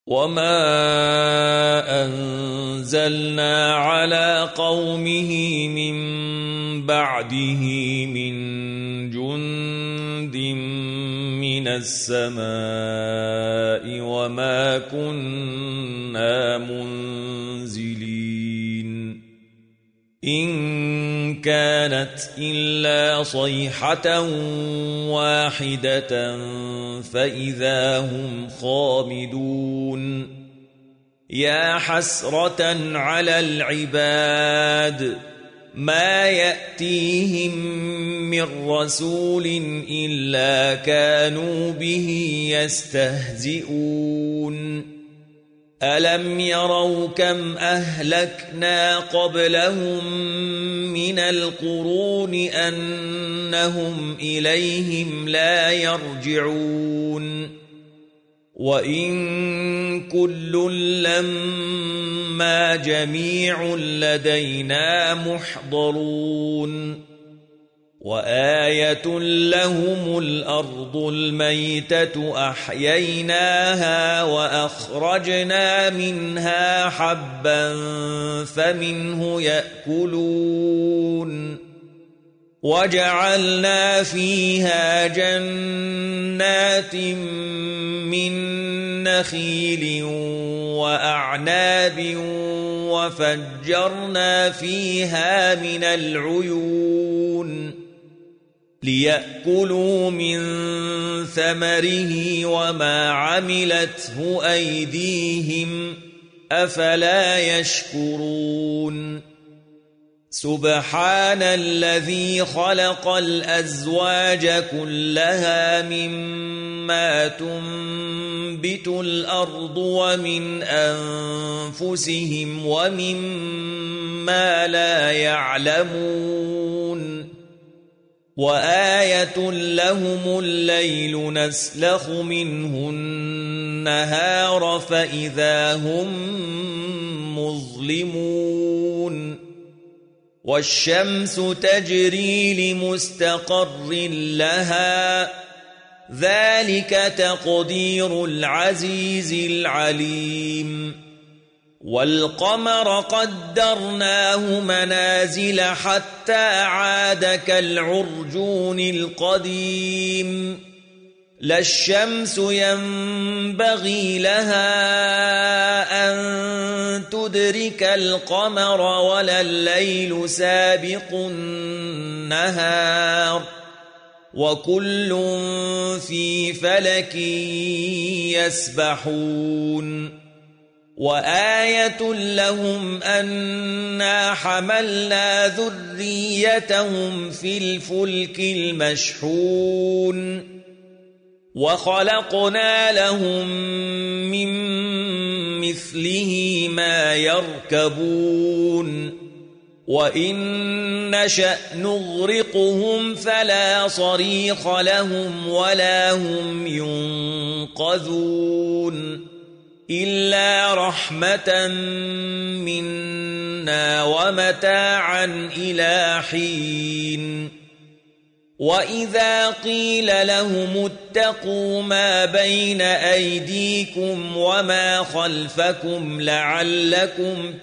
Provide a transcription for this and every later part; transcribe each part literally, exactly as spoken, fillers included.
وما أنزلنا على قومه من بعده من جند من السماء وما كنا منزلين إن كانت إلا صيحة واحدة فإذا هم خامدون يا حسرة على العباد ما يأتيهم من رسول إلا كانوا به يستهزئون ألم يروا كم أهلكنا قبلهم من القرون أنهم إليهم لا يرجعون وإن كل لما جميع لدينا محضرون وآية لهم الأرض الميتة أحييناها وأخرجنا منها حبا فمنه يأكلون وجعلنا فيها جنات من نخيل وأعناب وفجرنا فيها من العيون ليأكلوا من ثمره وما عملته أيديهم أفلا يشكرون سبحان الذي خلق الأزواج كلها مما تنبت الأرض ومن أنفسهم ومما لا يعلمون وآية لهم الليل نسلخ منه النهار فإذا هم مظلمون والشمس تجري لمستقر لها ذلك تقدير العزيز العليم والقمر قدرناه منازل حتى عاد كالعرجون القديم لا الشمس ينبغي لها أن تدرك القمر ولا الليل سابق النهار وكل في فلك يسبحون وآية لهم أنا حملنا ذريتهم في الفلك المشحون وخلقنا لهم من مثله ما يركبون وإن نشأ نغرقهم فلا صريخ لهم ولا هم ينقذون إلا رحمة منا ومتاعا إلى حين وإذا قيل لهم اتقوا ما بين أيديكم وما خلفكم لعلكم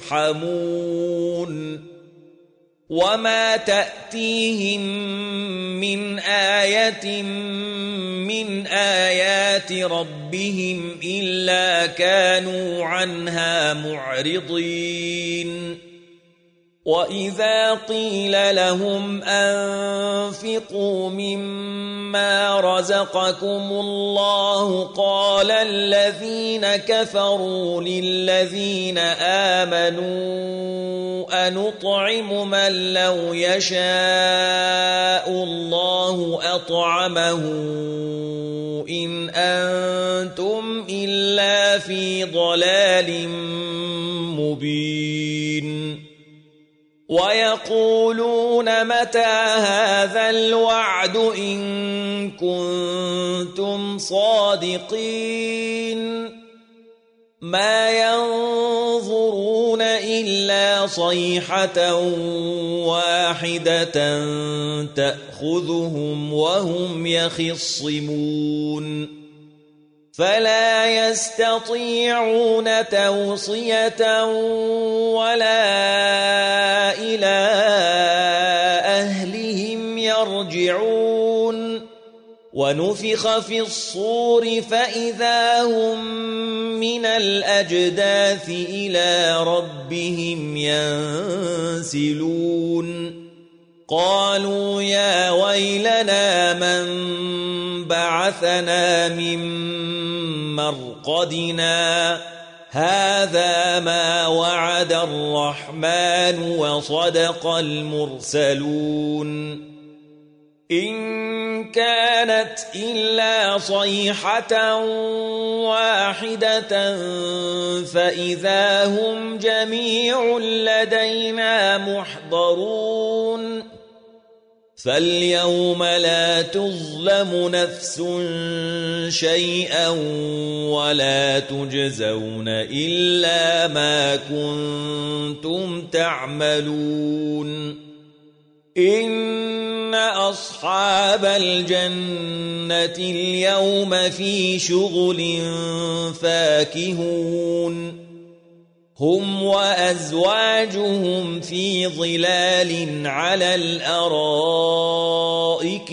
ترحمون وما تأتيهم من آية من آيات ربهم إلا كانوا عنها معرضين وإذا قيل لهم أنفقوا مما رزقكم الله قال الذين كفروا للذين آمنوا أنطعم من لو يشاء الله أطعمه إن أنتم إلا في ضلال مبين ويقولون متى هذا الوعد إن كنتم صادقين ما ينظرون إلا صيحة واحدة تأخذهم وهم يخصمون فلا يستطيعون توصية ولا إلى أهلهم يرجعون ونفخ في الصور فإذا هم من الأجداث إلى ربهم ينسلون قالوا يا ويلنا من بعثنا من مرقدنا هذا ما وعد الرحمن وصدق المرسلون إن كانت إلا صيحة واحدة فإذا هم جميع لدينا محضرون فاليوم لا تظلم نفس شيئا ولا تجزون إلا ما كنتم تعملون إن أصحاب الجنة اليوم في شغل فاكهون هم وأزواجهم في ظلال على الأرائك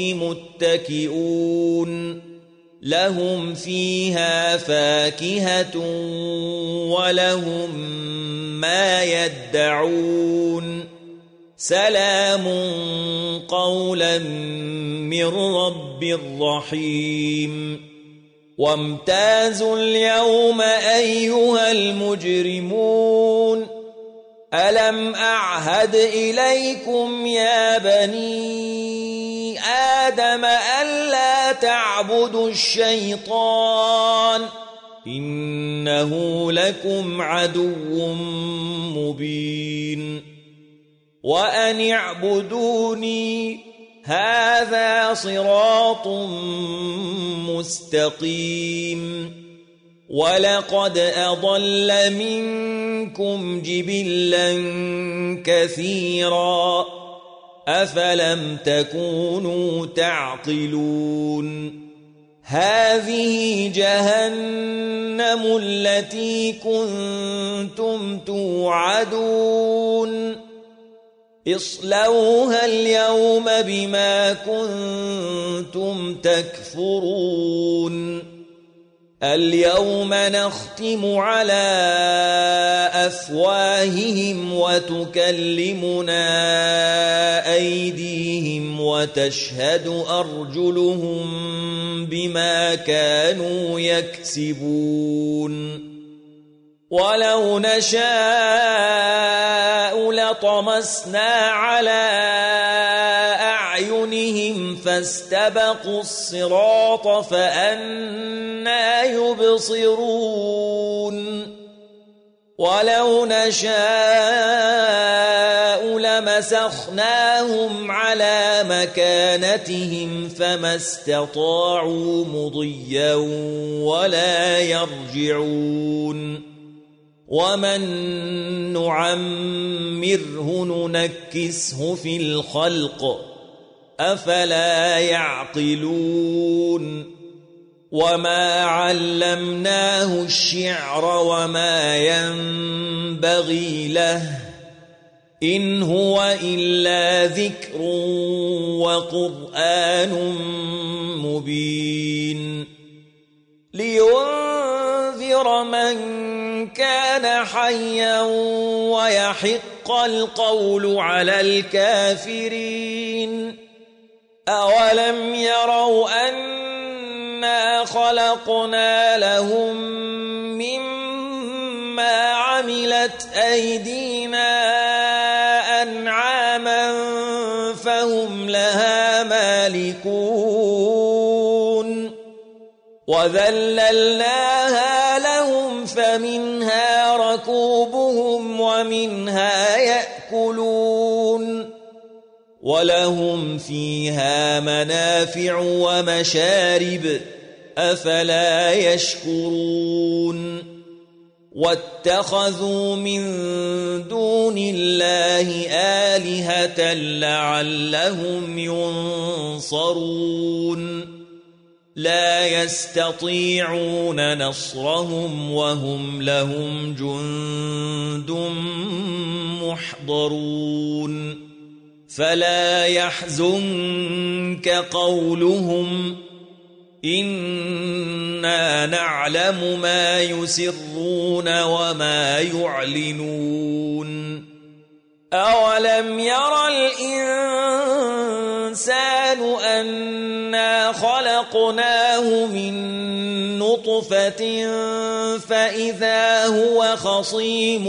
متكئون لهم فيها فاكهة ولهم ما يدعون سلام قولا من رب رحيم وامتازوا اليوم أيها المجرمون ألم أعهد إليكم يا بني آدم ألا تعبدوا الشيطان إنه لكم عدو مبين وأن اعبدوني هذا صراط مستقيم ولقد أضل منكم جبلا كثيرا أفلم تكونوا تعقلون هذه جهنم التي كنتم توعدون اصلوها اليوم بما كنتم تكفرون اليوم نختم على أفواههم وتكلمنا أيديهم وتشهد أرجلهم بما كانوا يكسبون ولو نشاء لطمسنا على أعينهم فاستبقوا الصراط فأنى يبصرون ولو نشاء لمسخناهم على مكانتهم فما استطاعوا مضيا ولا يرجعون ومن نعمره ننكسه في الخلق أفلا يعقلون وما علمناه الشعر وما ينبغي له إن هو إلا ذكر وقرآن مبين لينذر من كان حيا ويحق القول على الكافرين أولم يروا أنا خلقنا لهم مما عملت أيدينا أنعاما فهم لها مالكون وذللناها لهم فمنها ركوبهم ومنها يأكلون ولهم فيها منافع ومشارب أفلا يشكرون واتخذوا من دون الله آلهة لعلهم ينصرون لا يستطيعون نصرهم وهم لهم جند محضرون فلا يحزنك قولهم إنا نعلم ما يسرون وما يعلنون أولم ير الإنسان أنا خلقناه من نطفة فإذا هو خصيم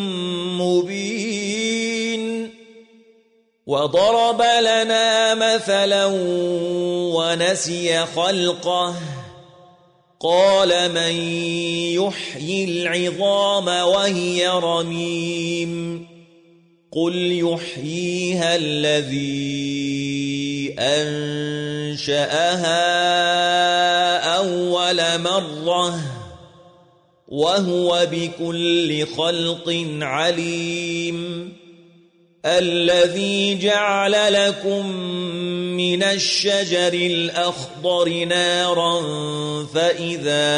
مبين وضرب لنا مثلا ونسي خلقه قال من يحيي العظام وهي رميم قل يحييها الذي أنشأها أول مرة وهو بكل خلق عليم الذي جعل لكم من الشجر الأخضر نارا فإذا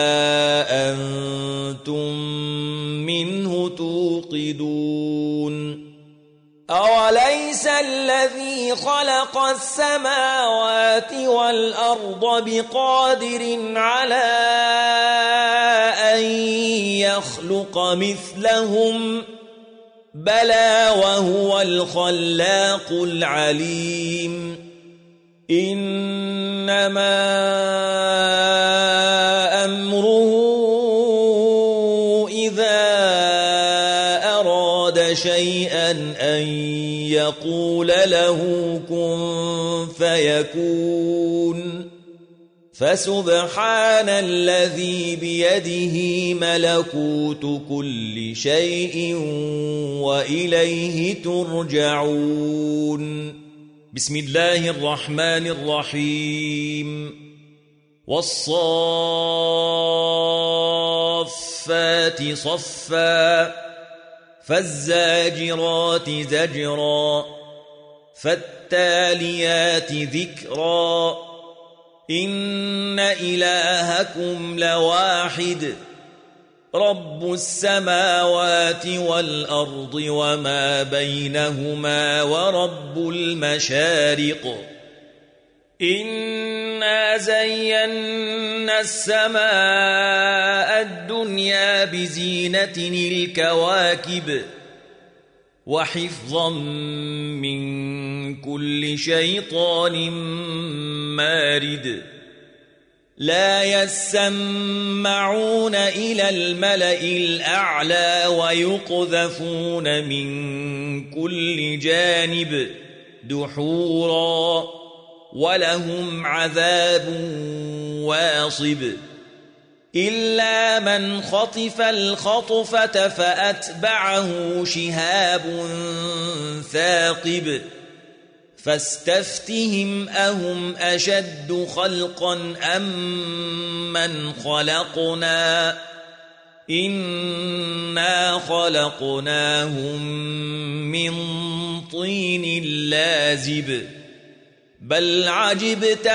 أنتم منه توقدون أوليس الذي خلق السماوات والأرض بقادر على أن يخلق مثلهم بلى وهو الخلاق العليم إنما أمره إذا أراد شيئا أن يقول له كن فيكون فسبحان الذي بيده ملكوت كل شيء وإليه ترجعون بسم الله الرحمن الرحيم والصافات صفا فالزاجرات زجرا فالتاليات ذكرا إن إلهكم لواحد رب السماوات والأرض وما بينهما ورب المشارق إنا زينا السماء الدنيا بزينة الكواكب وحفظا من كل شيطان مارد لا يسمعون إلى الملأ الأعلى ويقذفون من كل جانب دحورا ولهم عذاب واصب إلا من خطف الخطفة فأتبعه شهاب ثاقب فاستفتهم أهم أشد خلقا أم من خلقنا إنا خلقناهم من طين لازب بل عجبت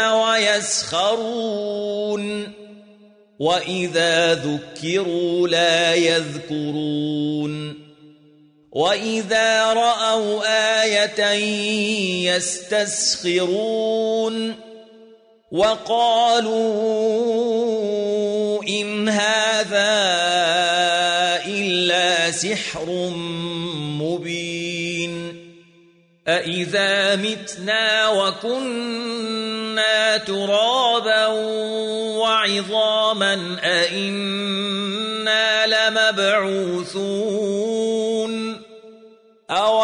ويسخرون وإذا ذكروا لا يذكرون وإذا رأوا آية يستسخرون وقالوا إن هذا إلا سحر مبين أإذا متنا وكنا ترابا وعظاما أإنا لمبعوثون أو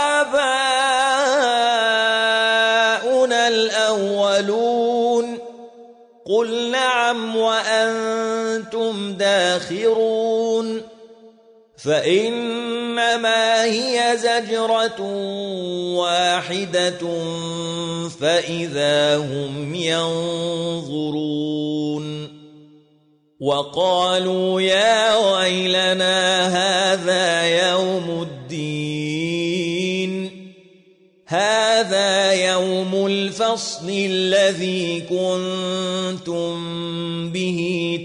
آباؤنا الأولون قل نعم وأنتم داخرون فإنما هي زجرة واحدة فإذا هم ينظرون وقالوا يا ويلنا هذا يوم الدين هذا يوم الفصل الذي كنتم به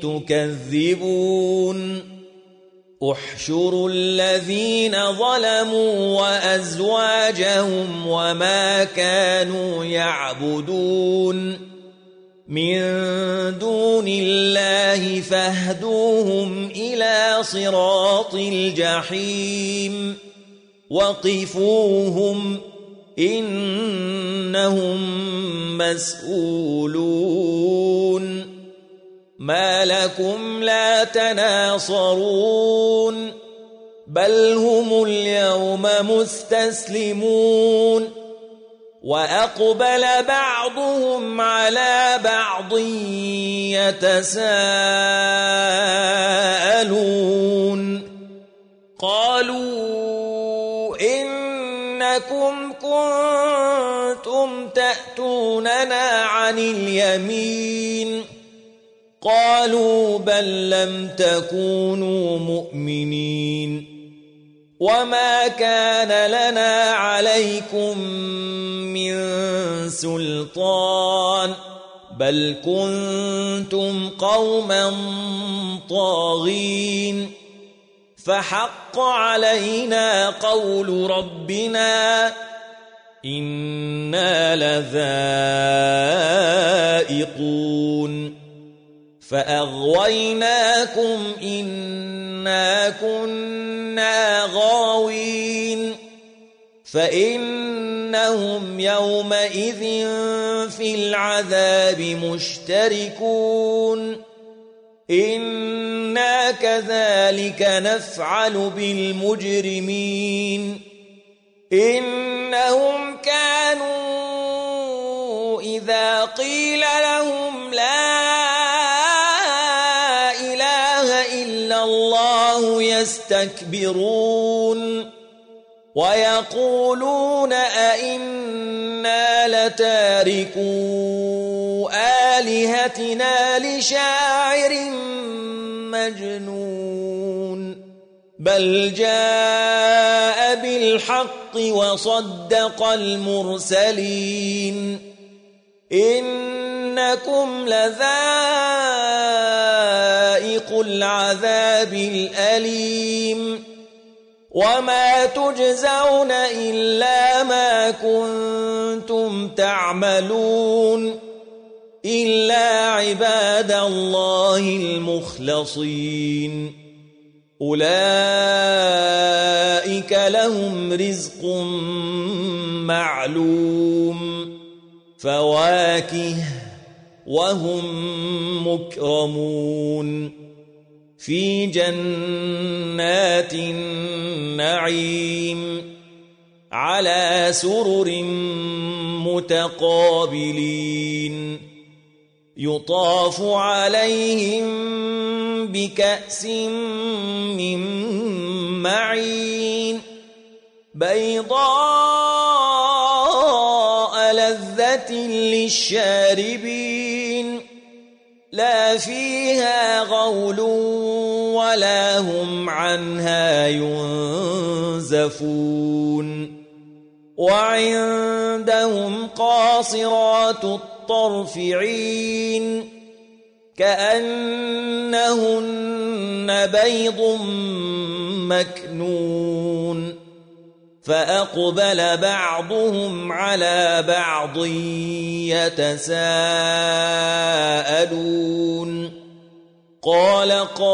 تكذبون احشروا الذين ظلموا وأزواجهم وما كانوا يعبدون من دون الله فاهدوهم إلى صراط الجحيم وقفوهم إنهم مسؤولون ما لكم لا تناصرون بل هم اليوم مستسلمون وأقبل بعضهم على بعض يتساءلون قالوا إنكم كنتم تأتوننا عن اليمين قالوا بل لم تكونوا مؤمنين وما كان لنا عليكم من سلطان بل كنتم قوما طاغين فحق علينا قول ربنا إنا لذائقون فأغويناكم إنا كنا غاوين فإنهم يومئذ في العذاب مشتركون إنا كذلك نفعل بالمجرمين إنهم كانوا إذا قيل لهم لا الله يستكبرون ويقولون أئنا لتاركو آلهتنا لشاعر مجنون بل جاء بالحق وصدق المرسلين إنكم لذائق العذاب الأليم وما تجزون إلا ما كنتم تعملون إلا عباد الله المخلصين أولئك لهم رزق معلوم فواكه وهم مكرمون في جنات النعيم على سرر متقابلين يطاف عليهم بكأس من معين بيضاء لذة للشاربين لا فيها غول ولا هم عنها ينزفون وعندهم قاصرات الطرف عين كأنهن بيض مكنون فأقبل بعضهم على بعض يتساءلون قال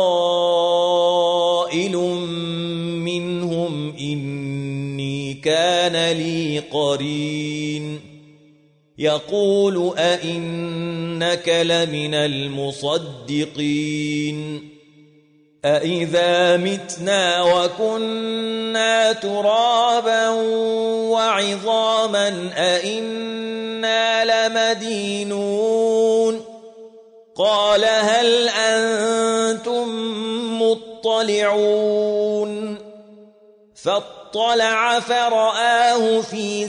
قائل منهم إني كان لي قرين يقول أئنك لمن المصدقين أإذا متنا وكنا ترابا وعظاما أئنا لمدينون قال هل أنتم مطلعون فاطلع فرآه في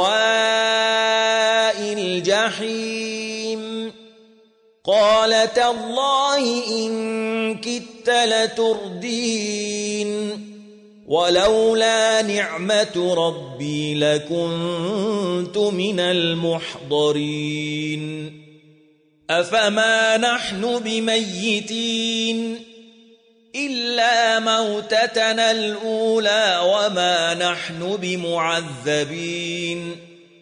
سواء الجحيم قال تالله إن كدت لتردين ولولا نعمة ربي لكنت من المحضرين أفما نحن بميتين إلا موتتنا الأولى وما نحن بمعذبين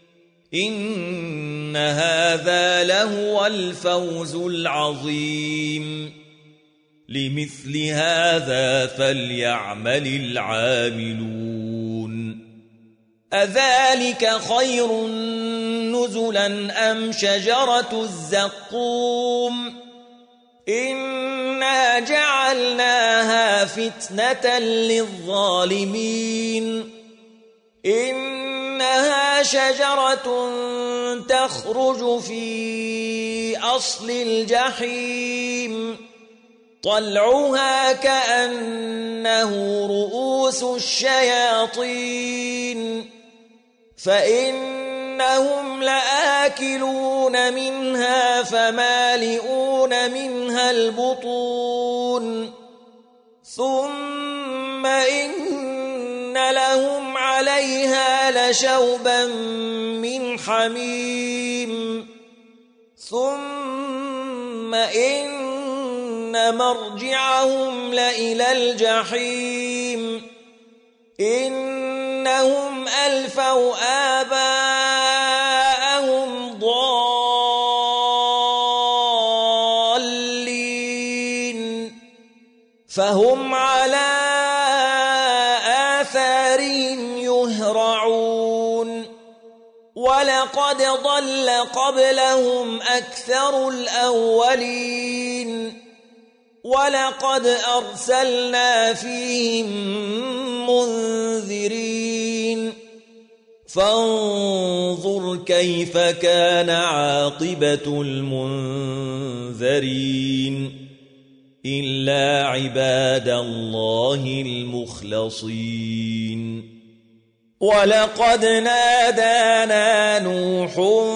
إن هذا لهو الفوز العظيم لمثل هذا فليعمل العاملون أذلك خير نزلا أم شجرة الزقوم إنا جعلناها فتنة للظالمين إنها شجرة تخرج في أصل الجحيم طلعها كأنه رؤوس الشياطين فإنهم لآكلون منها فمالئون منها البطون ثم إن لهم عليها لشوبا من حميم ثم إن مرجعهم لإلى الجحيم إنهم ألفوا آباءهم ضالين فهم على آثارهم يهرعون ولقد ضل قبلهم أكثر الأولين ولقد أرسلنا فيهم منذرين فانظر كيف كان عاقبة المنذرين إلا عباد الله المخلصين ولقد نادانا نوح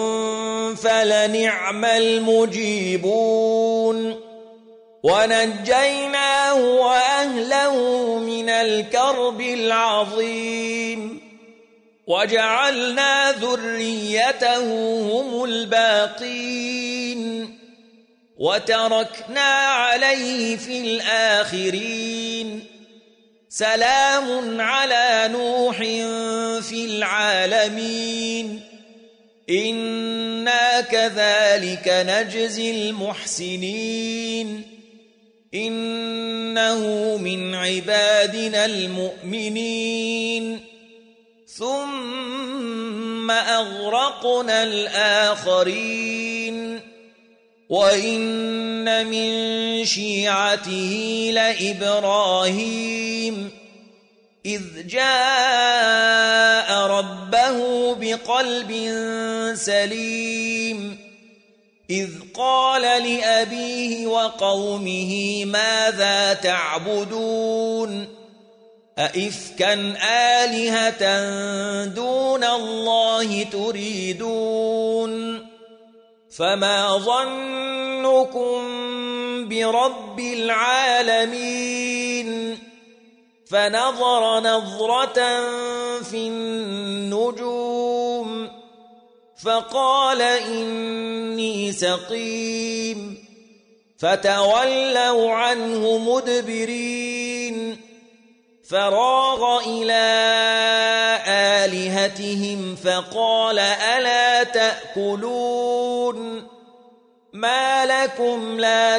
فلنعم المجيبون ونجيناه وأهله من الكرب العظيم وجعلنا ذريته هم الباقين وتركنا عليه في الآخرين سلام على نوح في العالمين إنا كذلك نجزي المحسنين إنه من عبادنا المؤمنين ثم أغرقنا الآخرين وإن من شيعته لإبراهيم إذ جاء ربه بقلب سليم إذ قال لأبيه وقومه ماذا تعبدون أئفكا آلهة دون الله تريدون فما ظنكم برب العالمين فنظر نظرة في النجوم فقال إني سقيم فتولوا عنه مدبرين فراغ إلى آلهتهم فقال ألا تأكلون ما لكم لا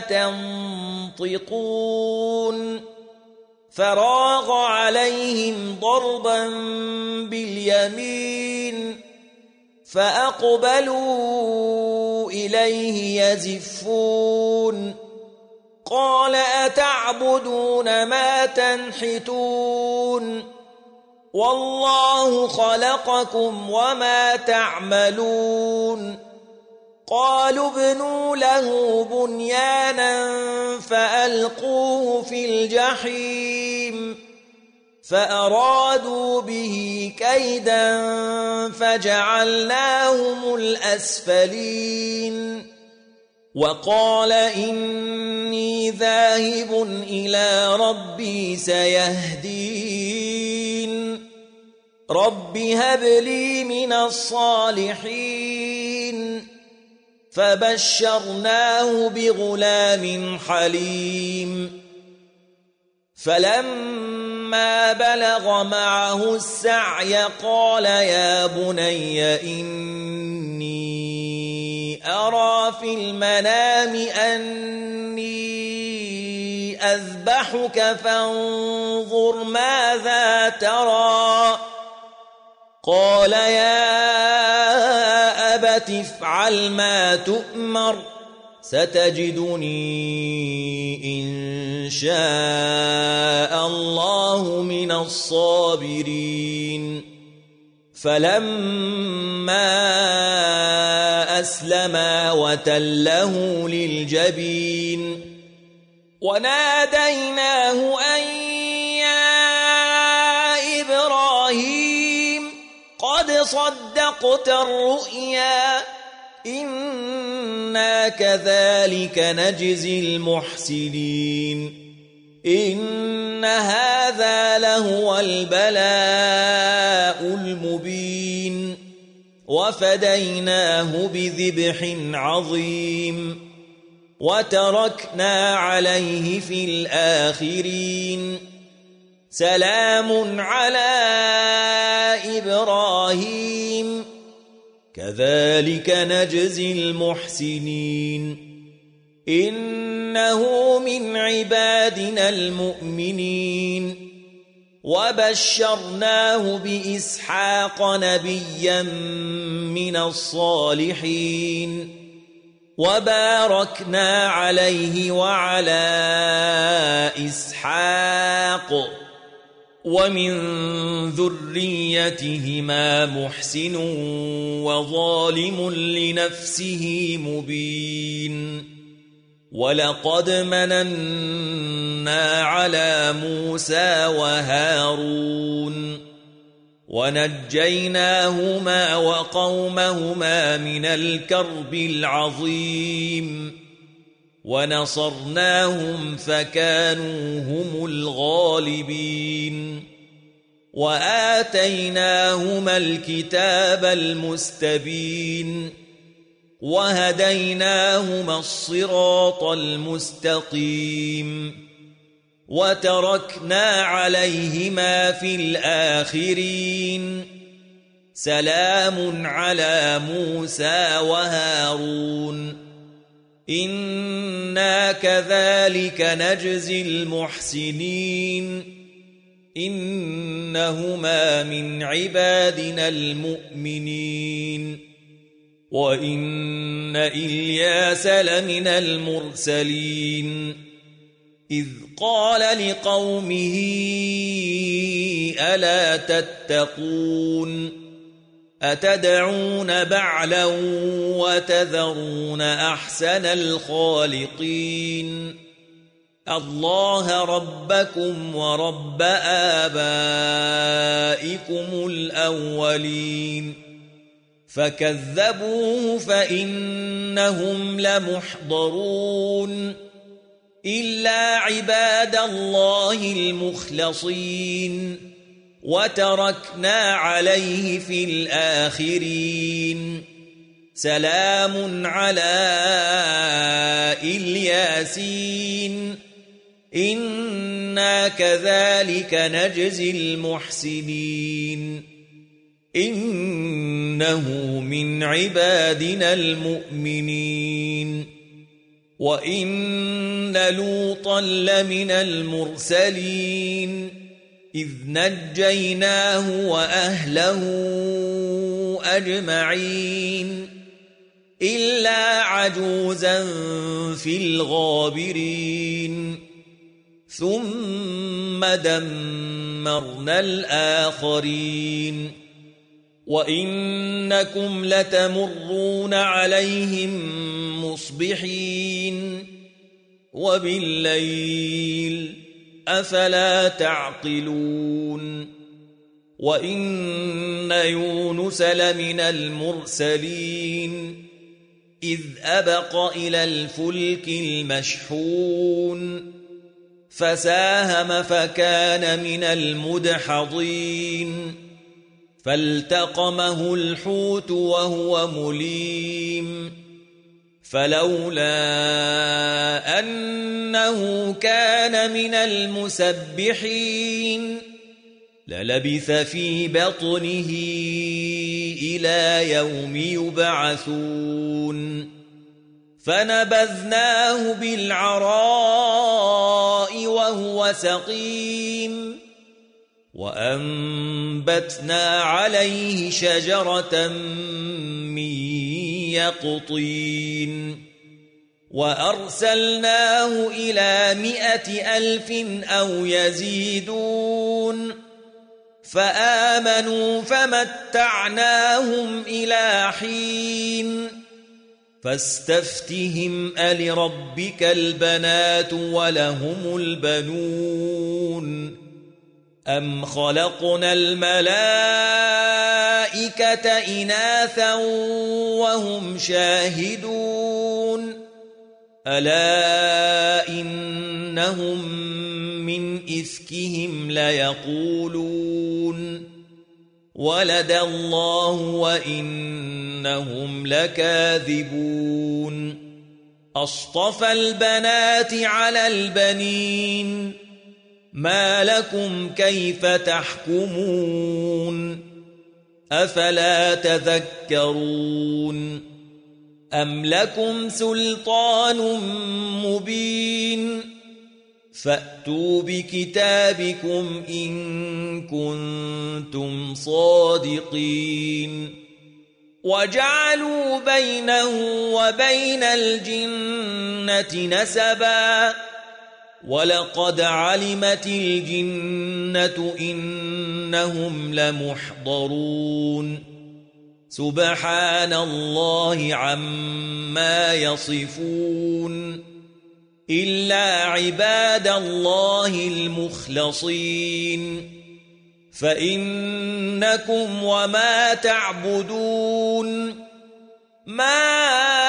تنطقون فراغ عليهم ضربا باليمين فأقبلوا إليه يزفون قال أتعبدون ما تنحتون والله خلقكم وما تعملون قالوا ابنوا له بنيانا فألقوه في الجحيم فأرادوا به كيدا فجعلناهم الأسفلين وقال إني ذاهب إلى ربي سيهدين رب هب لي من الصالحين فبشرناه بغلام حليم فلما بلغ معه السعي قال يا بني إني أرى في المنام أني أذبحك فانظر ماذا ترى قال يا أبت افعل ما تؤمر ستجدني إن شاء الله من الصابرين فلما أسلما وتله للجبين وناديناه أن يا إبراهيم قد صدقت الرؤيا إنا كذلك نجزي المحسنين إن هذا لهو البلاء المبين وفديناه بذبح عظيم وتركنا عليه في الآخرين سلام على إبراهيم كذلك نجزي المحسنين إنه من عبادنا المؤمنين وبشرناه بإسحاق نبيا من الصالحين وباركنا عليه وعلى إسحاق ومن ذريتهما محسن وظالم لنفسه مبين ولقد مننا على موسى وهارون ونجيناهما وقومهما من الكرب العظيم ونصرناهم فكانوا هم الغالبين وآتيناهما الكتاب المستبين وهديناهما الصراط المستقيم وتركنا عليهما في الآخرين سلام على موسى وهارون إنا كذلك نجزي المحسنين إنهما من عبادنا المؤمنين وإن إلياس لمن المرسلين إذ قال لقومه ألا تتقون أتدعون بعلا وتذرون أحسن الخالقين الله ربكم ورب آبائكم الأولين فكذبوه فإنهم لمحضرون إلا عباد الله المخلصين وتركنا عليه في الآخرين سلام على الياسين إنا كذلك نجزي المحسنين إنه من عبادنا المؤمنين وإن لوطا لمن المرسلين إذ نجيناه وأهله أجمعين إلا عجوزا في الغابرين ثم دمرنا الآخرين وإنكم لتمرون عليهم مصبحين وبالليل أفلا تعقلون وإن يونس لمن المرسلين إذ أبق إلى الفلك المشحون فساهم فكان من المدحضين فالتقمه الحوت وهو مليم فلولا أنه كان من المسبحين للبث في بطنه إلى يوم يبعثون فنبذناه بالعراء وهو سقيم وأنبتنا عليه شجرة من يقطين وأرسلناه إلى مائة ألف أو يزيدون فآمنوا فمتعناهم إلى حين فاستفتهم ألربك البنات ولهم البنون أم خلقنا الملائكة إناثا وهم شاهدون ألا إنهم من إفكهم ليقولون ولد الله وإنهم لكاذبون أصطفى البنات على البنين ما لكم كيف تحكمون أفلا تذكرون أم لكم سلطان مبين فأتوا بكتابكم إن كنتم صادقين وجعلوا بينه وبين الجنة نسبا ولقد علمت الجنة إنهم لمحضرون سبحان الله عما يصفون إلا عباد الله المخلصين فإنكم وما تعبدون ما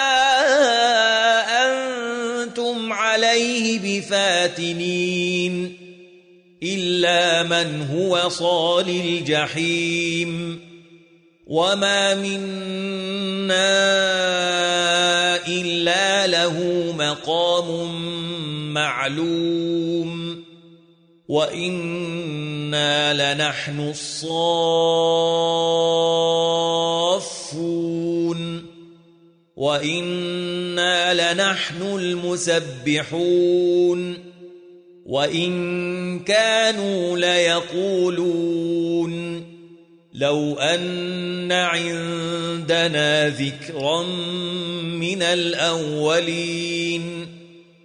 أنتم عليه بفاتنين إلا من هو صال الجحيم وما منا إلا له مقام معلوم وإنا لنحن الصافون وإنا لنحن المسبحون وإن كانوا ليقولون لو أن عندنا ذكرا من الأولين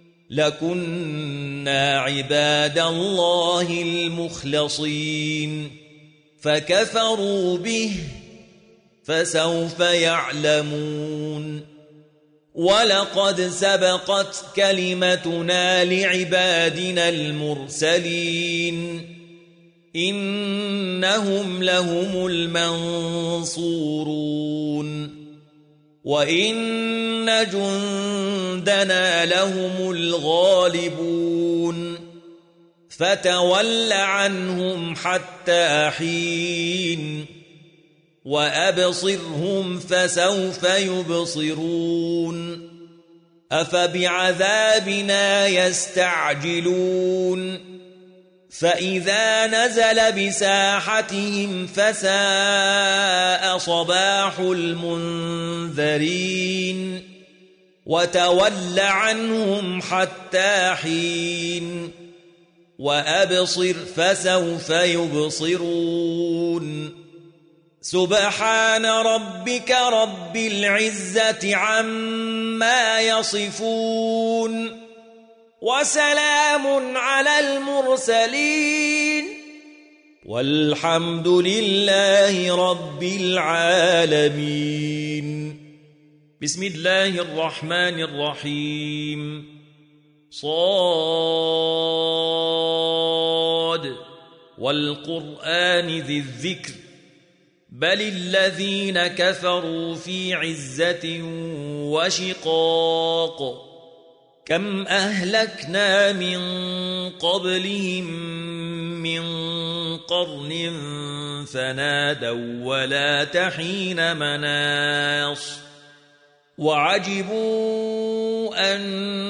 لكنا عباد الله المخلصين فكفروا به فسوف يعلمون ولقد سبقت كلمتنا لعبادنا المرسلين إنهم لهم المنصورون وإن جندنا لهم الغالبون فتول عنهم حتى حين وأبصرهم فسوف يبصرون أفبعذابنا يستعجلون فإذا نزل بساحتهم فساء صباح المنذرين وتول عنهم حتى حين وأبصر فسوف يبصرون سبحان ربك رب العزة عما يصفون وسلام على المرسلين والحمد لله رب العالمين. بسم الله الرحمن الرحيم. صاد والقرآن ذي الذكر بل الذين كفروا في عزة وشقاق كم أهلكنا من قبلهم من قرن فنادوا ولا تحين مناص وعجبوا أن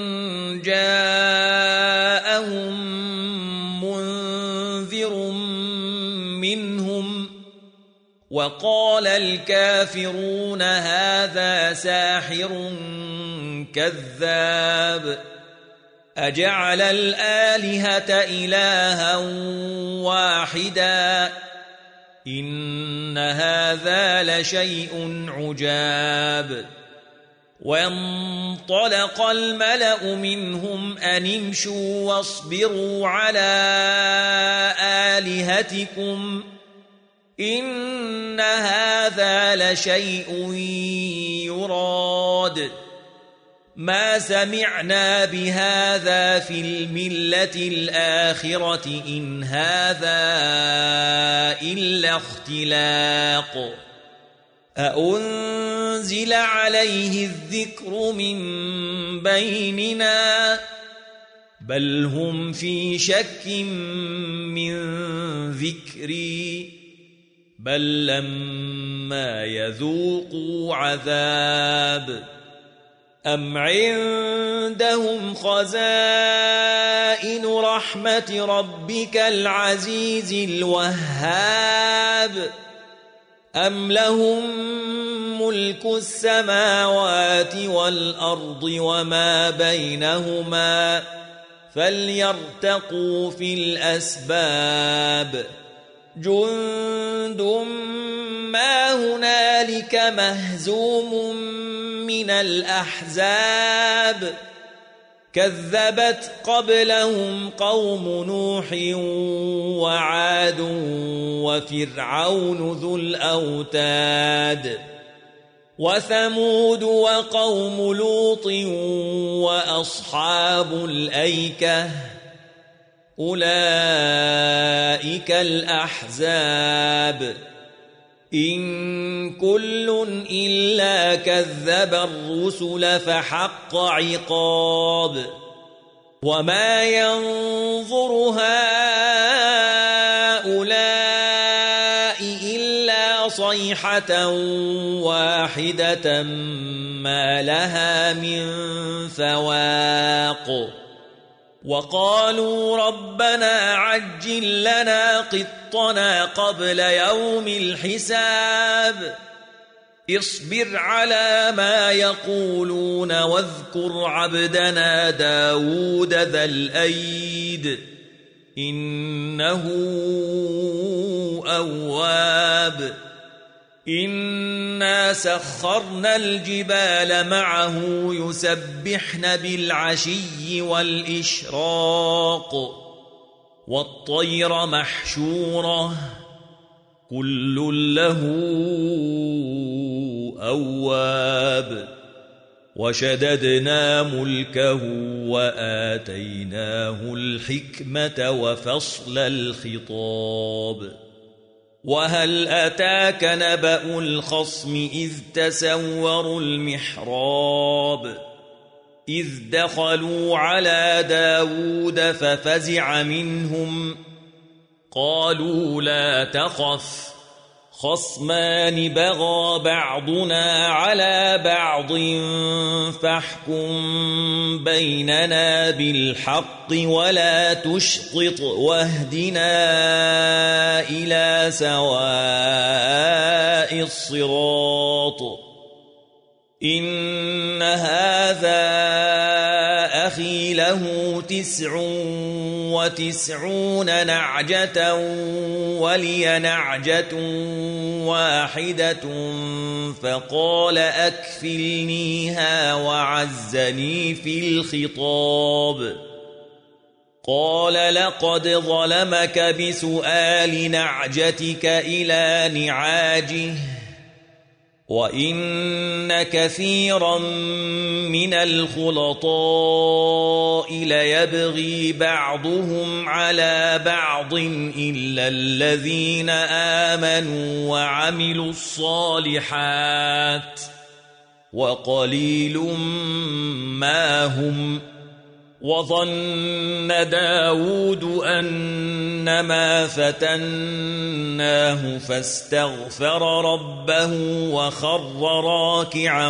جاءهم منذر منهم وقال الكافرون هذا ساحر كذاب أجعل الآلهة إلها واحدا إن هذا لشيء عجاب وانطلق الملأ منهم أن امشوا واصبروا على آلهتكم إن هذا لشيء يراد ما سمعنا بهذا في الملة الآخرة إن هذا إلا اختلاق أأنزل عليه الذكر من بيننا بل هم في شك من ذكري بل لما يذوقوا عذاب أم عندهم خزائن رحمة ربك العزيز الوهاب أم لهم ملك السماوات والأرض وما بينهما فليرتقوا في الأسباب جند ما هنالك مهزوم من الأحزاب كذبت قبلهم قوم نوح وعاد وفرعون ذو الأوتاد وثمود وقوم لوط وأصحاب الأيكة أولئك الأحزاب إن كل إلا كذب الرسل فحق عقاب وما ينظر هؤلاء إلا صيحة واحدة ما لها من فواق وقالوا ربنا عجل لنا قطنا قبل يوم الحساب اصبر على ما يقولون واذكر عبدنا داود ذا الأيد إنه أواب إنا سخرنا الجبال معه يسبحن بالعشي والإشراق والطير محشورة كل له أواب وشددنا ملكه وآتيناه الحكمة وفصل الخطاب وهل أتاك نبأ الخصم إذ تسوروا المحراب إذ دخلوا على داود ففزع منهم قالوا لا تخف خصمان بغى بعضنا على بعض فاحكم بيننا بالحق ولا تشطط واهدنا إلى سواء الصراط إن هذا أخي له تسع وتسعون نعجة ولي نعجة واحدة فقال أكفلنيها وعزني في الخطاب قال لقد ظلمك بسؤال نعجتك إلى نعاجه وإن كثيرا من الخلطاء ليبغي بعضهم على بعض إلا الذين آمنوا وعملوا الصالحات وقليل ما هم وظن داود أنما فتناه فاستغفر ربه وخر راكعا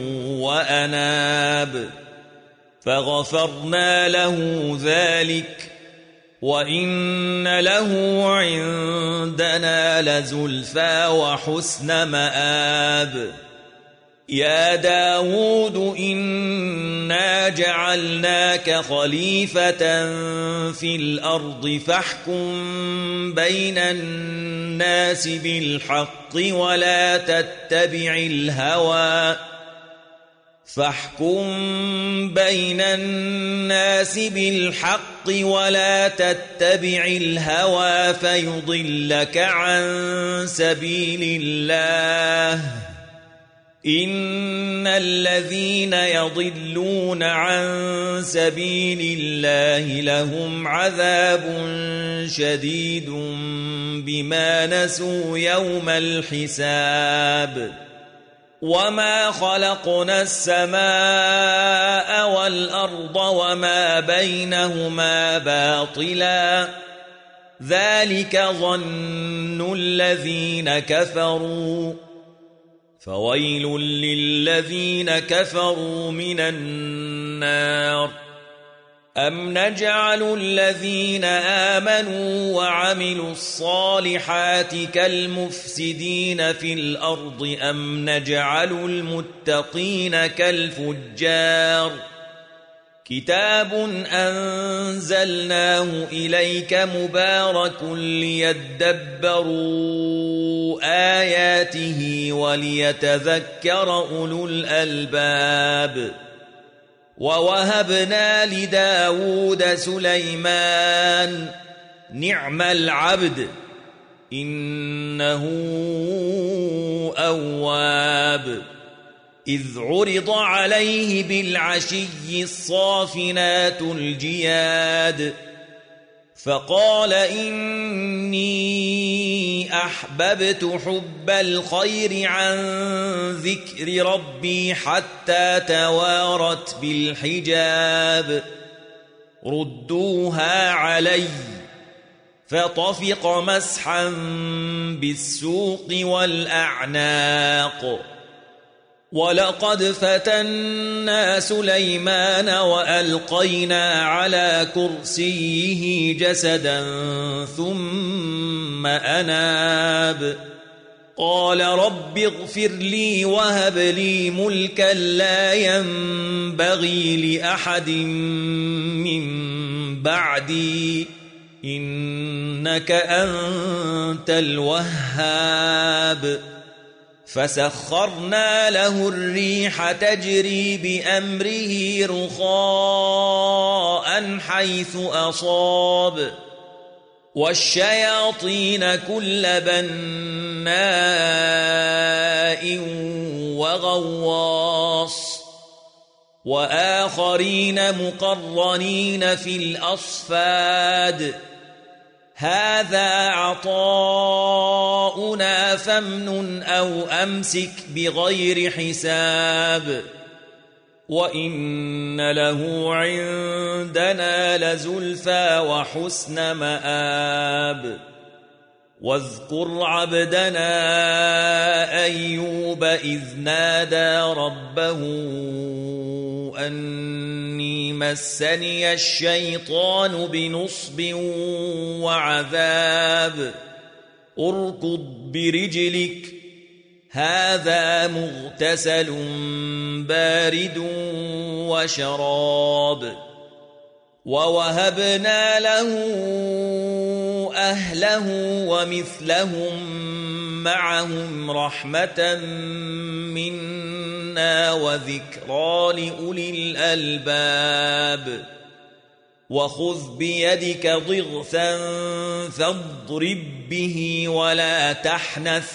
وأناب فغفرنا له ذلك وإن له عندنا لزلفى وحسن مآب يا داود إنا جعلناك خليفة في الأرض فاحكم بين الناس بالحق ولا تتبع الهوى فاحكم بين الناس بالحق ولا تتبع الهوى فيضلك عن سبيل الله إن الذين يضلون عن سبيل الله لهم عذاب شديد بما نسوا يوم الحساب وما خلقنا السماء والأرض وما بينهما باطلا ذلك ظن الذين كفروا فويل للذين كفروا من النار أم نجعل الذين آمنوا وعملوا الصالحات كالمفسدين في الأرض أم نجعل المتقين كالفجار كتاب أنزلناه إليك مبارك ليدبروا آياته وليتذكر أولو الألباب ووهبنا لداود سليمان نعم العبد إنه أواب إذ عرض عليه بالعشي الصافنات الجياد فقال إني أحببت حب الخير عن ذكر ربي حتى توارت بالحجاب ردوها علي فطفق مسحا بالسوق والأعناق ولقد فتنا سليمان وألقينا على كرسيه جسدا ثم أناب قال رب اغفر لي وهب لي ملكا لا ينبغي لأحد من بعدي إنك أنت الوهاب فسخرنا له الريح تجري بأمره رخاء حيث أصاب والشياطين كل بناء وغواص وآخرين مقرنين في الأصفاد هذا عطاؤنا فامنن أو أمسك بغير حساب وإن له عندنا لزلفى وحسن مآب واذكر عبدنا أيوب إذ نادى ربه أني مسني الشيطان بنصب وعذاب اركض برجلك هذا مغتسل بارد وشراب ووهبنا له أهله ومثلهم معهم رحمة منا وذكرى لأولي الألباب وخذ بيدك ضغثا فاضرب به ولا تحنث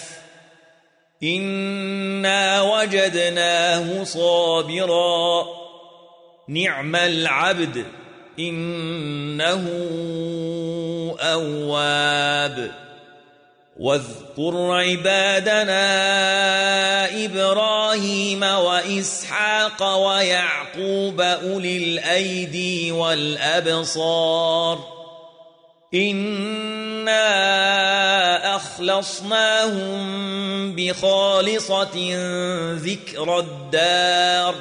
إنا وجدناه صابرا نعم العبد إنه أواب واذكر عبادنا إبراهيم وإسحاق ويعقوب أولي الأيدي والأبصار إنا أخلصناهم بخالصة ذكر الدار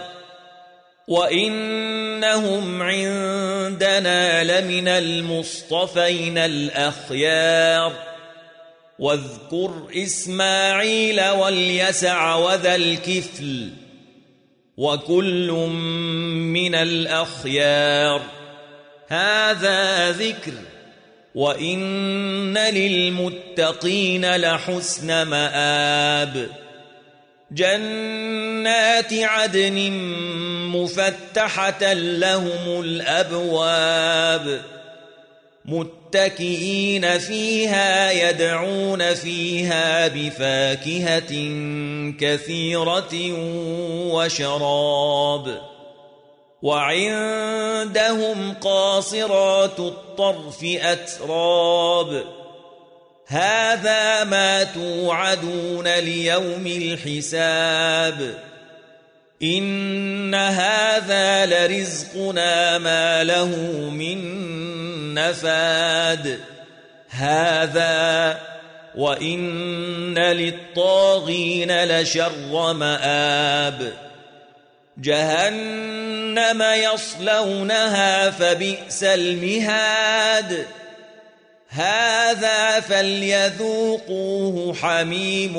وإنهم عندنا لمن المصطفين الأخيار واذكر إسماعيل واليسع وذا الكفل وكل من الأخيار هذا ذكر وإن للمتقين لحسن مآب جنات عدن مفتحة لهم الأبواب متكئين فيها يدعون فيها بفاكهة كثيرة وشراب وعندهم قاصرات الطرف أتراب هذا ما توعدون ليوم الحساب إن هذا لرزقنا ما له من نفاد هذا وإن للطاغين لشر مآب جهنم يصلونها فبئس المهاد هذا فليذوقوه حميم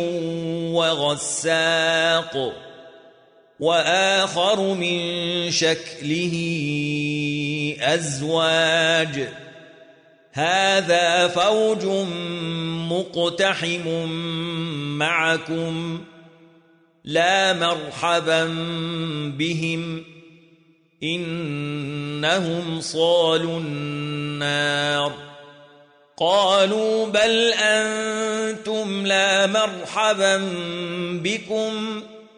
وغساق وآخر من شكله أزواج هذا فوج مقتحم معكم لا مرحبا بهم إنهم صالوا النار قالوا بل أنتم لا مرحبا بكم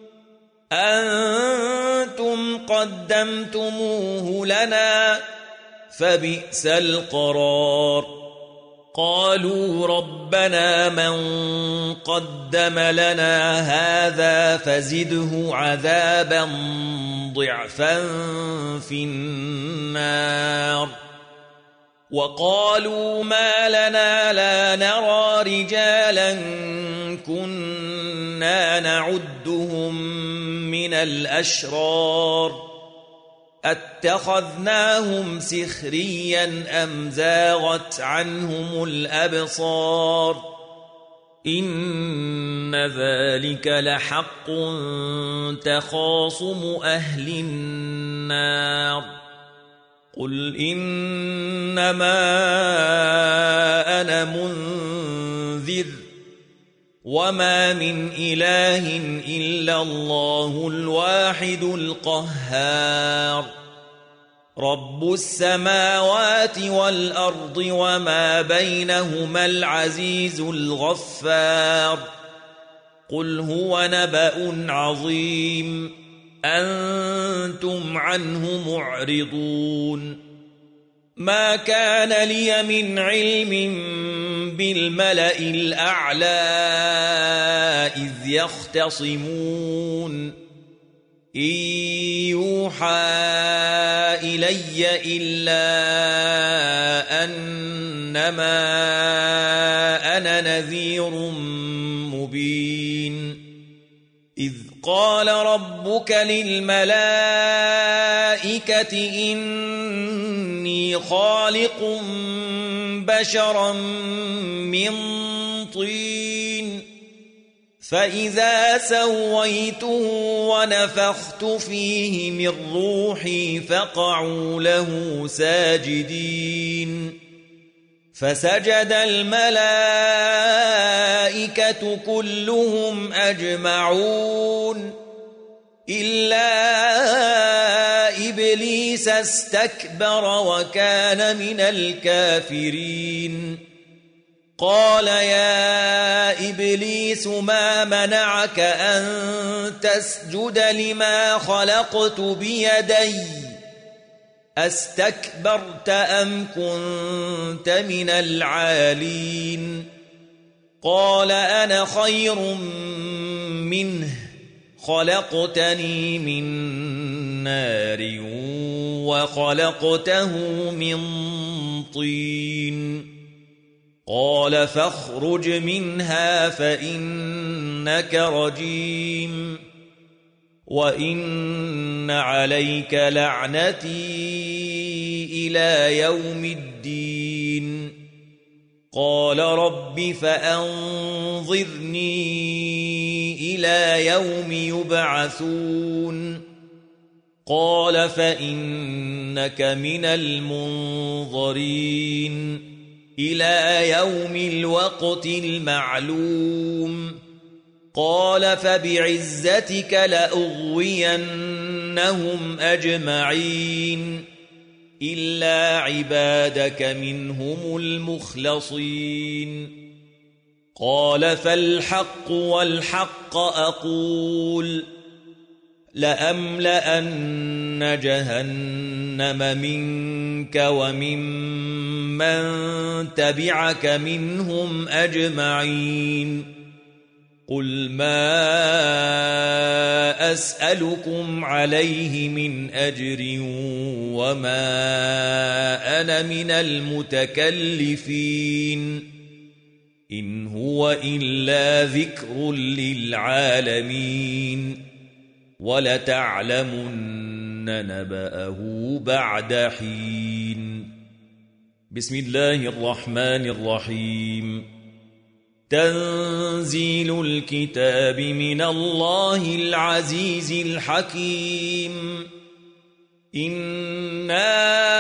أنتم قدمتموه لنا فبئس القرار قالوا ربنا من قدم لنا هذا فزده عذابا ضعفا في النار وقالوا ما لنا لا نرى رجالا كنا نعدهم من الأشرار أتخذناهم سخريا أم زاغت عنهم الأبصار إن ذلك لحق تخاصم أهل النار قل إنما أنا منذر وما من إله إلا الله الواحد القهار رب السماوات والأرض وما بينهما العزيز الغفار قل هو نبأ عظيم أنتم عنه معرضون ما كان لي من علم بالملأ الأعلى إذ يختصمون إن يوحى إلي إلا أنما أنا نذير مبين إذ قال ربك للملائكة إني خالق بشرا من طين فإذا سويته ونفخت فيه من روحي فقعوا له ساجدين فسجد الملائكة كلهم أجمعون إلا إبليس استكبر وكان من الكافرين قال يا إبليس ما منعك أن تسجد لما خلقت بيدي أستكبرت أم كنت من العالين قال أنا خير منه خلقتني من نار وخلقته من طين قال فاخرج منها فإنك رجيم وإن عليك لعنتي إلى يوم الدين قال رب فأنظرني إلى يوم يبعثون قال فإنك من المنظرين إلى يوم الوقت المعلوم قال فبعزتك لأغوينهم أجمعين إلا عبادك منهم المخلصين قال فالحق والحق أقول لأملأن جهنم منك وممن تبعك منهم أجمعين قل ما أسألكم عليه من أجر وما أنا من المتكلفين إن هو إلا ذكر للعالمين ولتعلمن نبأه بعد حين بسم الله الرحمن الرحيم تنزيل الكتاب من الله العزيز الحكيم إنا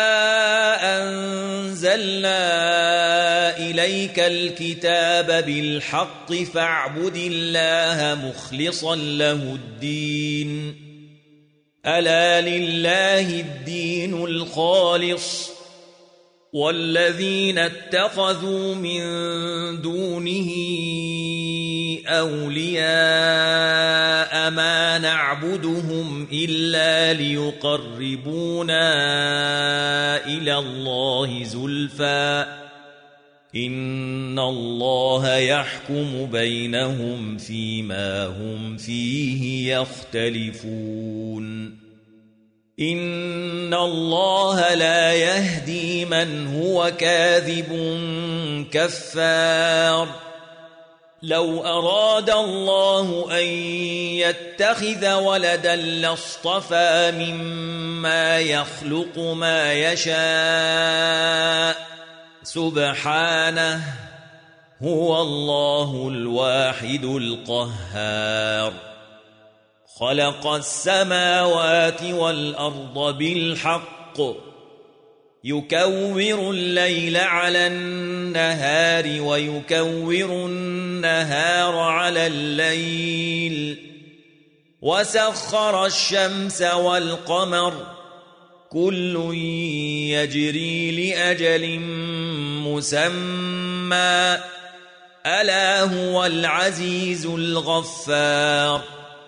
أنزلنا إليك الكتاب بالحق فاعبد الله مخلصا له الدين ألا لله الدين الخالص والذين اتخذوا من دونه أولياء ما نعبدهم إلا ليقربونا إلى الله زلفى إن الله يحكم بينهم فيما هم فيه يختلفون إن الله لا يهدي من هو كاذب كفار لو أراد الله أن يتخذ ولدا لاصطفى مما يخلق ما يشاء سبحانه هو الله الواحد القهار خلق السماوات والأرض بالحق يكور الليل على النهار ويكور النهار على الليل وسخر الشمس والقمر كل يجري لأجل مسمى ألا هو العزيز الغفار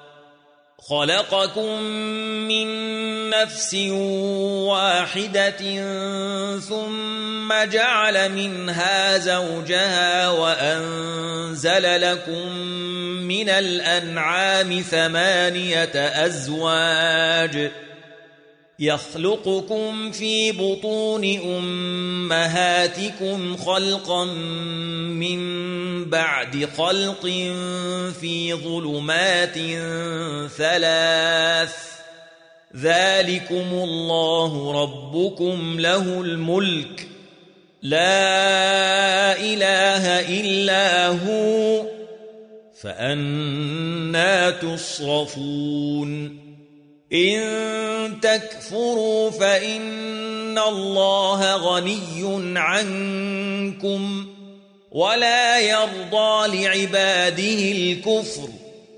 خلقكم من نفس واحدة ثم جعل منها زوجها وأنزل لكم من الأنعام ثمانية أزواج يخلقكم في بطون أمهاتكم خلقا من بعد خلق في ظلمات ثلاث ذلكم الله ربكم له الملك لا إله إلا هو فأنى تصرفون إن تكفروا فإن الله غني عنكم ولا يرضى لعباده الكفر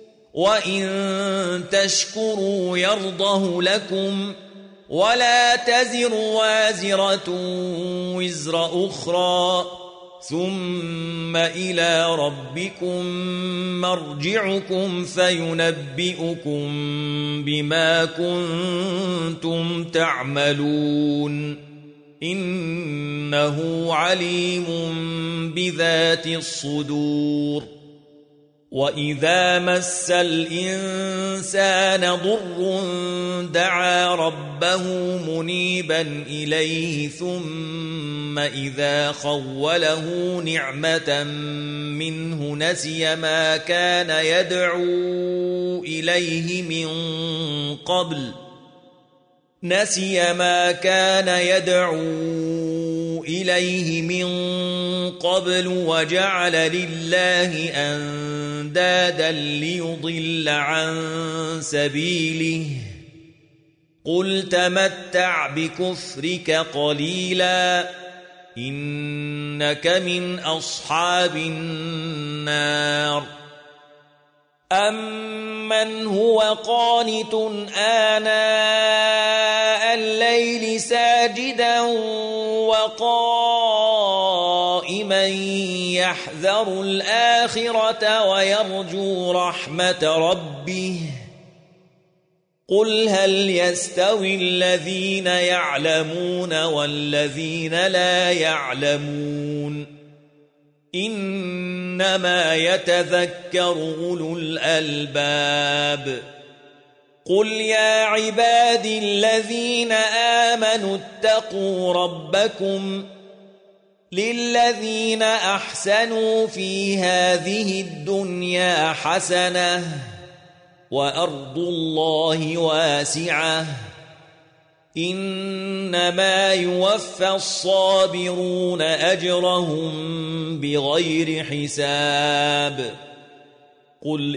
وإن تشكروا يرضه لكم ولا تزر وازرة وزر أخرى ثم إلى ربكم مرجعكم فينبئكم بما كنتم تعملون إنه عليم بذات الصدور وإذا مس الإنسان ضر دعا ربه منيبا إليه ثم إذا خوله نعمة منه نسي ما كان يدعو إليه من قبل نسي ما كان يدعو إليه من قبل وجعل لله أندادا ليضل عن سبيله قل تمتع بكفرك قليلا إنك من أصحاب النار أمن هو قانت آناء الليل ساجدا وقائما يحذر الآخرة ويرجو رحمة ربه قل هل يستوي الذين يعلمون والذين لا يعلمون إنما يتذكر أولو الألباب قل يا عبادي الذين آمنوا اتقوا ربكم للذين أحسنوا في هذه الدنيا حسنة وأرض الله واسعة إنما يوفى الصابرون أجرهم بغير حساب قل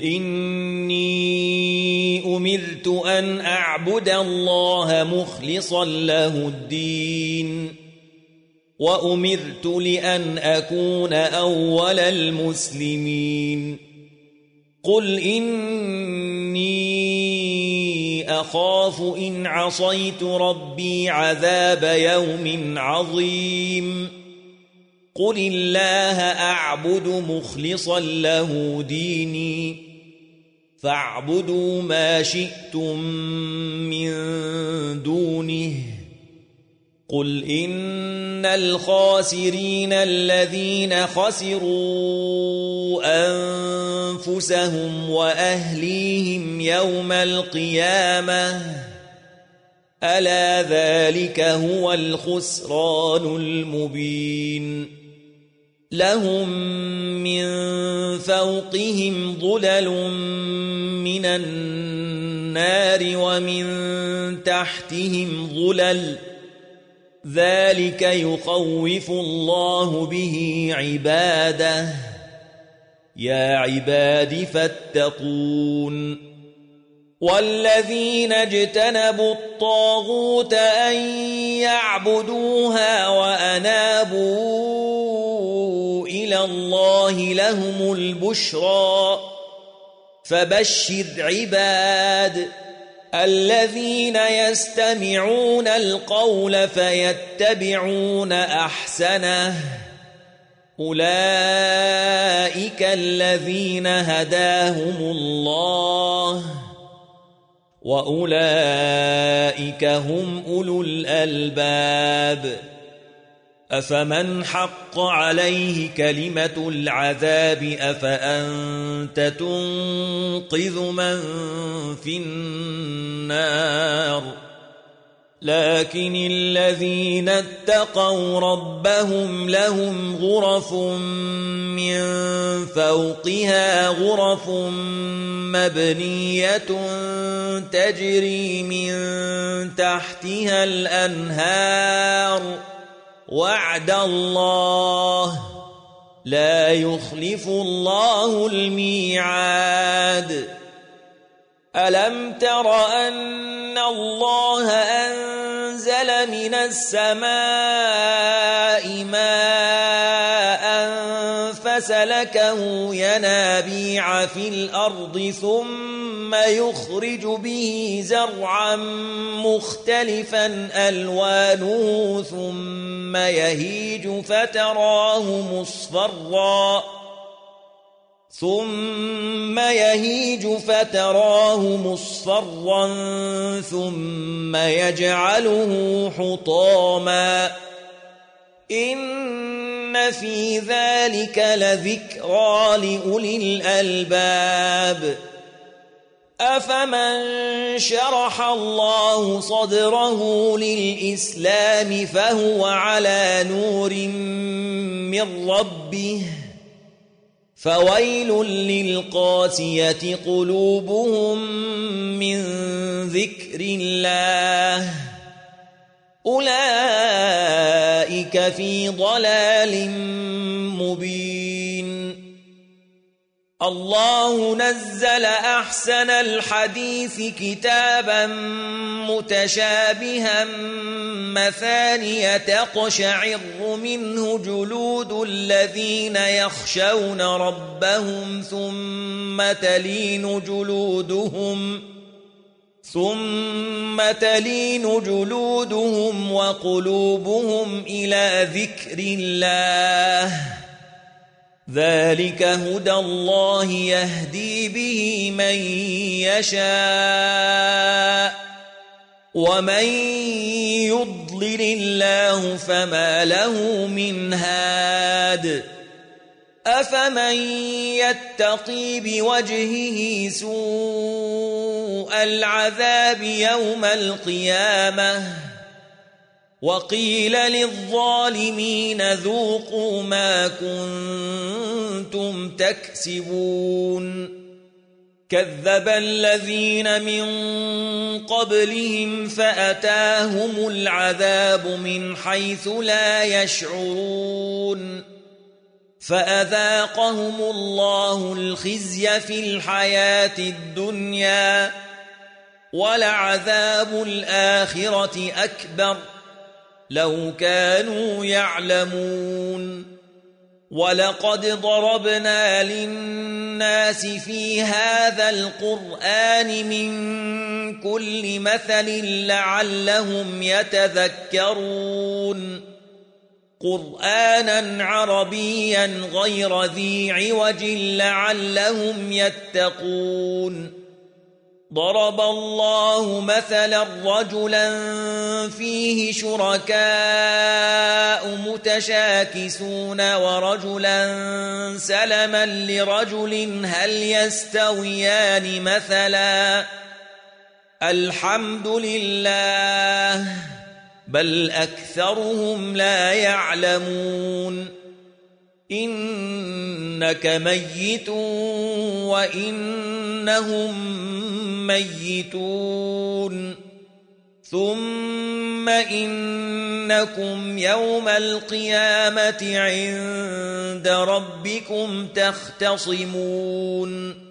إني أمرت أن أعبد الله مخلصا له الدين وأمرت لأن أكون أول المسلمين قل إني أخاف إن عصيت ربي عذاب يوم عظيم قل الله أعبد مخلصا له ديني فاعبدوا ما شئتم من دونه قل إن الخاسرين الذين خسروا أنفسهم وأهليهم يوم القيامة ألا ذلك هو الخسران المبين لهم من فوقهم ظلل من النار ومن تحتهم ظلل ذلك يخوف الله به عباده يا عباد فاتقون والذين اجتنبوا الطاغوت أن يعبدوها وأنابوا إلى الله لهم البشرى فبشر عباد الذين يستمعون القول فيتبعون أحسنه أولئك الذين هداهم الله وأولئك هم أولو الألباب أفمن حق عليه كلمة العذاب أفأنت تنقذ من في النار لكن الذين اتقوا ربهم لهم غرف من فوقها غرف مبنية تجري من تحتها الأنهار وعد الله لا يخلف الله الميعاد ألم تر أن الله أنزل من السماء ماء فسلكه ينابيع في الأرض ثم يخرج به زرعا مختلفا ألوانه ثم يهيج فتراه مصفرا ثم يهيج فتراه مصفرا ثم يجعله حطاما إن في ذلك لذكرى لأولي الألباب أفمن شرح الله صدره للإسلام فهو على نور من ربه فويل للقاسية قلوبهم من ذكر الله أولئك في ضلال مبين الله نزل أحسن الحديث كتابا متشابها مثانية تقشعر منه جلود الذين يخشون ربهم ثم تلين جلودهم ثم تلين جلودهم وقلوبهم إلى ذكر الله ذلك هدى الله يهدي به من يشاء ومن يضلل الله فما له من هاد أفمن يتقي بوجهه سوء العذاب يوم القيامة وقيل للظالمين ذوقوا ما كنتم تكسبون كذب الذين من قبلهم فأتاهم العذاب من حيث لا يشعرون فأذاقهم الله الخزي في الحياة الدنيا ولعذاب الآخرة أكبر لو كانوا يعلمون ولقد ضربنا للناس في هذا القرآن من كل مثل لعلهم يتذكرون قرآنا عربيا غير ذي عوج لعلهم يتقون ضرب الله مثلا رجلا فيه شركاء متشاكسون ورجلا سلما لرجل هل يستويان مثلا الحمد لله بل أكثرهم لا يعلمون إنك ميت وإنهم ميتون ثم إنكم يوم القيامة عند ربكم تختصمون